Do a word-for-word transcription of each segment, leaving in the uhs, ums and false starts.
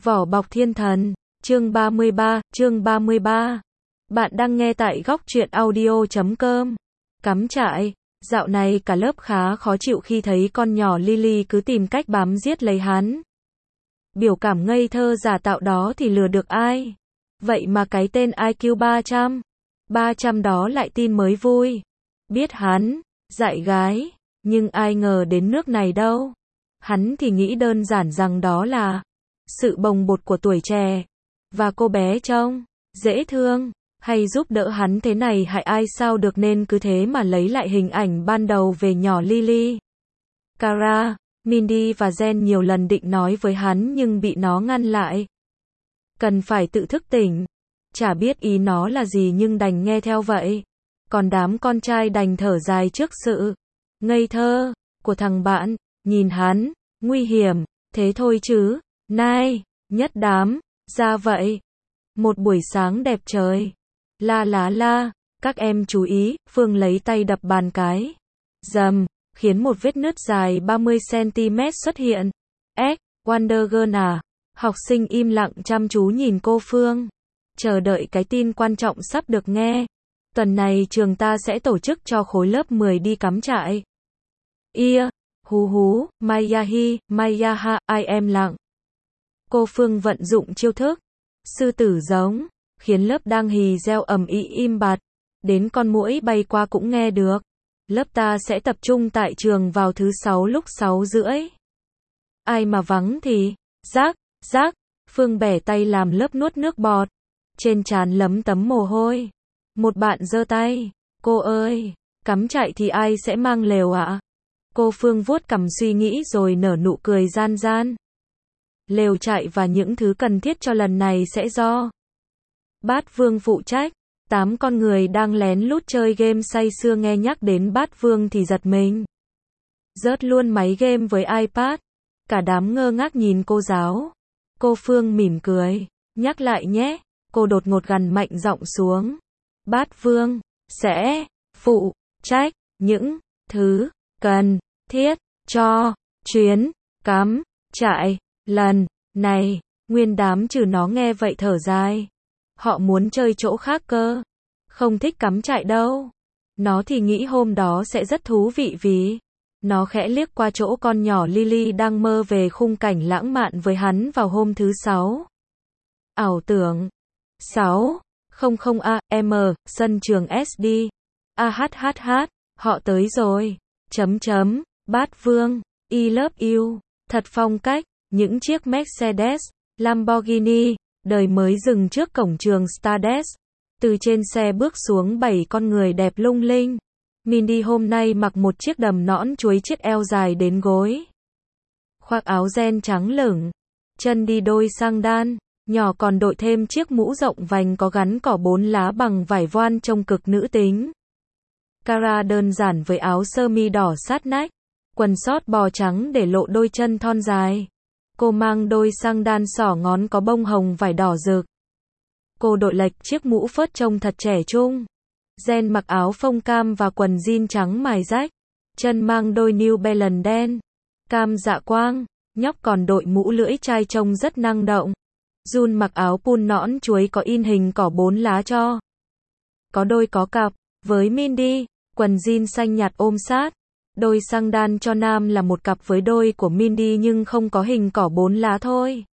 Vỏ bọc thiên thần, chương ba mươi ba, chương ba mươi ba. Bạn đang nghe tại góc truyện audio chấm com. Cắm trại, dạo này cả lớp khá khó chịu khi thấy con nhỏ Lily cứ tìm cách bám giết lấy hắn. Biểu cảm ngây thơ giả tạo đó thì lừa được ai? Vậy mà cái tên i kiu ba trăm, ba trăm đó lại tin mới vui. Biết hắn, dại gái, nhưng ai ngờ đến nước này đâu. Hắn thì nghĩ đơn giản rằng đó là sự bồng bột của tuổi trẻ, và cô bé trông dễ thương, hay giúp đỡ hắn thế này hại ai sao được nên cứ thế mà lấy lại hình ảnh ban đầu về nhỏ Lily. Kara, Mindy và Jen nhiều lần định nói với hắn nhưng bị nó ngăn lại. Cần phải tự thức tỉnh. Chả biết ý nó là gì nhưng đành nghe theo vậy. Còn đám con trai đành thở dài trước sự ngây thơ của thằng bạn, nhìn hắn, nguy hiểm, thế thôi chứ. Nai, nhất đám, ra vậy. Một buổi sáng đẹp trời. La lá la, các em chú ý, Phương lấy tay đập bàn cái. Dầm, khiến một vết nứt dài ba mươi xăng-ti-mét xuất hiện. Ếch, Wonder Girl à? Học sinh im lặng chăm chú nhìn cô Phương. Chờ đợi cái tin quan trọng sắp được nghe. Tuần này trường ta sẽ tổ chức cho khối lớp mười đi cắm trại. Ia, hú hú, Mayahi, Mayaha, ai em lặng. Cô Phương vận dụng chiêu thức sư tử giống, khiến lớp đang hì reo ầm ĩ im bặt. Đến con muỗi bay qua cũng nghe được. Lớp ta sẽ tập trung tại trường vào thứ sáu lúc sáu rưỡi. Ai mà vắng thì, rác, rác, Phương bẻ tay làm lớp nuốt nước bọt. Trên trán lấm tấm mồ hôi. Một bạn giơ tay, cô ơi, cắm trại thì ai sẽ mang lều ạ? Cô Phương vuốt cằm suy nghĩ rồi nở nụ cười gian gian. Lều trại và những thứ cần thiết cho lần này sẽ do Bát Vương phụ trách. Tám con người đang lén lút chơi game say sưa nghe nhắc đến Bát Vương thì giật mình. Rớt luôn máy game với iPad. Cả đám ngơ ngác nhìn cô giáo. Cô Phương mỉm cười, nhắc lại nhé. Cô đột ngột gằn mạnh giọng xuống. Bát Vương sẽ phụ trách những thứ cần thiết cho chuyến cắm trại lần này. Nguyên đám trừ nó nghe vậy thở dài. Họ muốn chơi chỗ khác cơ. Không thích cắm trại đâu. Nó thì nghĩ hôm đó sẽ rất thú vị vì nó khẽ liếc qua chỗ con nhỏ Lily đang mơ về khung cảnh lãng mạn với hắn vào hôm thứ sáu. Ảo tưởng. sáu không không a em, sân trường ét đê. A hát hát hát, họ tới rồi. Chấm chấm, Bát Vương, I love you. Thật phong cách, những chiếc Mercedes, Lamborghini, đời mới dừng trước cổng trường Stardust. Từ trên xe bước xuống bảy con người đẹp lung linh. Mindy hôm nay mặc một chiếc đầm nõn chuối chiếc eo dài đến gối. Khoác áo ren trắng lửng. Chân đi đôi sang đan. Nhỏ còn đội thêm chiếc mũ rộng vành có gắn cỏ bốn lá bằng vải voan trông cực nữ tính. Kara đơn giản với áo sơ mi đỏ sát nách. Quần sót bò trắng để lộ đôi chân thon dài. Cô mang đôi sang đan xỏ ngón có bông hồng vải đỏ rực. Cô đội lệch chiếc mũ phớt trông thật trẻ trung. Jen mặc áo phông cam và quần jean trắng mài rách. Chân mang đôi New Balance đen. Cam dạ quang. Nhóc còn đội mũ lưỡi chai trông rất năng động. Jun mặc áo pun nõn chuối có in hình cỏ bốn lá cho. Có đôi có cặp. Với Mindy, quần jean xanh nhạt ôm sát. Đôi sang đan cho nam là một cặp với đôi của Mindy nhưng không có hình cỏ bốn lá thôi.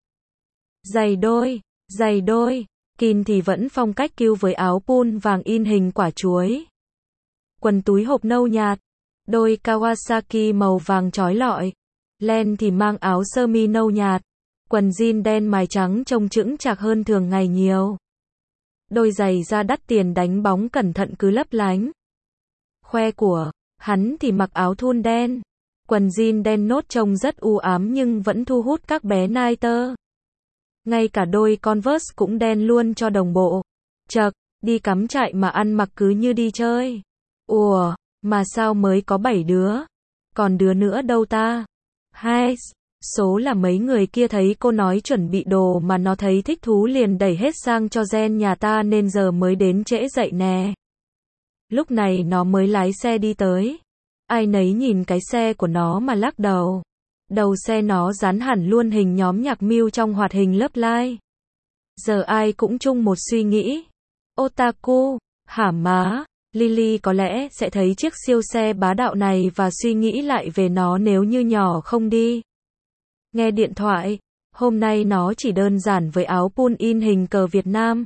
Giày đôi, giày đôi. Kin thì vẫn phong cách kiêu với áo pun vàng in hình quả chuối. Quần túi hộp nâu nhạt. Đôi Kawasaki màu vàng chói lọi. Len thì mang áo sơ mi nâu nhạt. Quần jean đen mài trắng trông chững chạc hơn thường ngày nhiều. Đôi giày da đắt tiền đánh bóng cẩn thận cứ lấp lánh. Khoe của hắn thì mặc áo thun đen. Quần jean đen nốt trông rất u ám nhưng vẫn thu hút các bé nai tơ. Ngay cả đôi Converse cũng đen luôn cho đồng bộ. Chậc, đi cắm trại mà ăn mặc cứ như đi chơi. Ủa, mà sao mới có bảy đứa? Còn đứa nữa đâu ta? Hai, số là mấy người kia thấy cô nói chuẩn bị đồ mà nó thấy thích thú liền đẩy hết sang cho Jen nhà ta nên giờ mới đến trễ dậy nè. Lúc này nó mới lái xe đi tới. Ai nấy nhìn cái xe của nó mà lắc đầu. Đầu xe nó dán hẳn luôn hình nhóm nhạc Mew trong hoạt hình lớp like. Giờ ai cũng chung một suy nghĩ. Otaku, hả má? Lily có lẽ sẽ thấy chiếc siêu xe bá đạo này và suy nghĩ lại về nó nếu như nhỏ không đi. Nghe điện thoại, hôm nay nó chỉ đơn giản với áo pull-in hình cờ Việt Nam.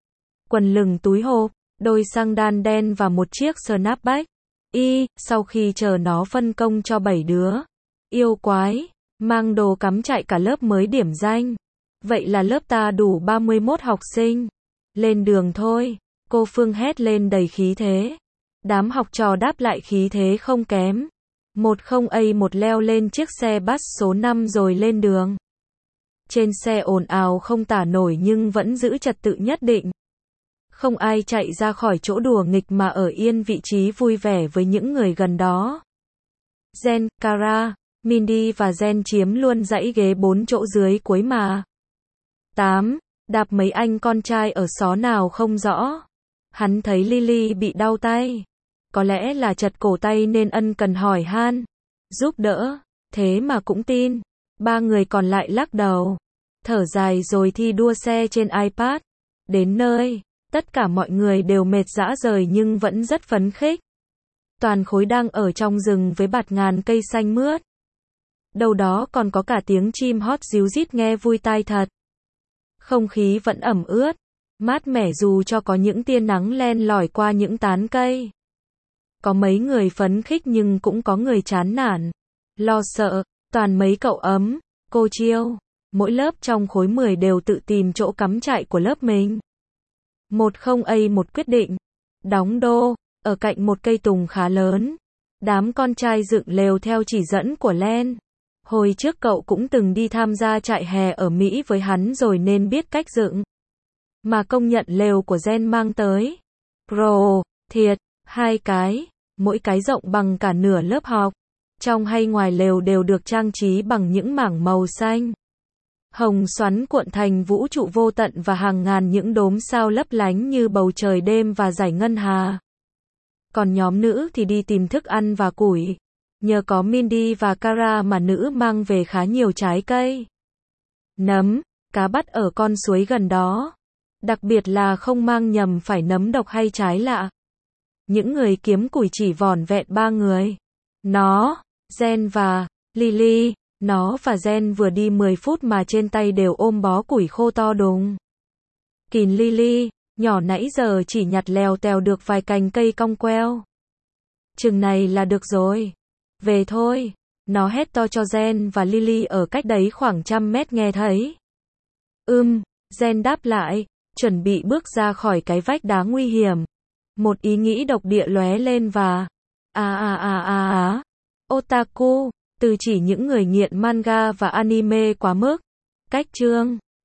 Quần lửng túi hộp, đôi xăng đan đen và một chiếc snapback. Y, sau khi chờ nó phân công cho bảy đứa. Yêu quái, mang đồ cắm chạy cả lớp mới điểm danh. Vậy là lớp ta đủ ba mươi mốt học sinh. Lên đường thôi, cô Phương hét lên đầy khí thế. Đám học trò đáp lại khí thế không kém. một không A một leo lên chiếc xe bus số năm rồi lên đường. Trên xe ồn ào không tả nổi nhưng vẫn giữ trật tự nhất định. Không ai chạy ra khỏi chỗ đùa nghịch mà ở yên vị trí vui vẻ với những người gần đó. Jen, Kara, Mindy và Jen chiếm luôn dãy ghế bốn chỗ dưới cuối mà. tám. Đạp mấy anh con trai ở xó nào không rõ. Hắn thấy Lily bị đau tay. Có lẽ là chật cổ tay nên ân cần hỏi han. Giúp đỡ. Thế mà cũng tin. Ba người còn lại lắc đầu. Thở dài rồi thi đua xe trên iPad. Đến nơi, tất cả mọi người đều mệt rã rời nhưng vẫn rất phấn khích. Toàn khối đang ở trong rừng với bạt ngàn cây xanh mướt. Đâu đó còn có cả tiếng chim hót ríu rít nghe vui tai thật. Không khí vẫn ẩm ướt, mát mẻ dù cho có những tia nắng len lỏi qua những tán cây. Có mấy người phấn khích nhưng cũng có người chán nản, lo sợ, toàn mấy cậu ấm, cô Chiêu. Mỗi lớp trong khối mười đều tự tìm chỗ cắm trại của lớp mình. một không A một quyết định, đóng đô, ở cạnh một cây tùng khá lớn. Đám con trai dựng lều theo chỉ dẫn của Len. Hồi trước cậu cũng từng đi tham gia trại hè ở Mỹ với hắn rồi nên biết cách dựng. Mà công nhận lều của Jen mang tới. Pro, thiệt, hai cái, mỗi cái rộng bằng cả nửa lớp học. Trong hay ngoài lều đều được trang trí bằng những mảng màu xanh. Hồng xoắn cuộn thành vũ trụ vô tận và hàng ngàn những đốm sao lấp lánh như bầu trời đêm và dải ngân hà. Còn nhóm nữ thì đi tìm thức ăn và củi. Nhờ có Mindy và Kara mà nữ mang về khá nhiều trái cây, nấm, cá bắt ở con suối gần đó. Đặc biệt là không mang nhầm phải nấm độc hay trái lạ. Những người kiếm củi chỉ vỏn vẹn ba người. Nó, Jen và Lily. Nó và Jen vừa đi mười phút mà trên tay đều ôm bó củi khô to đùng. Kìn Lily, nhỏ nãy giờ chỉ nhặt lèo tèo được vài cành cây cong queo. Chừng này là được rồi. Về thôi. Nó hét to cho Jen và Lily ở cách đấy khoảng trăm mét nghe thấy. Ưm, Jen đáp lại, chuẩn bị bước ra khỏi cái vách đá nguy hiểm. Một ý nghĩ độc địa lóe lên và... À à à à à. Otaku, từ chỉ những người nghiện manga và anime quá mức. Cách chương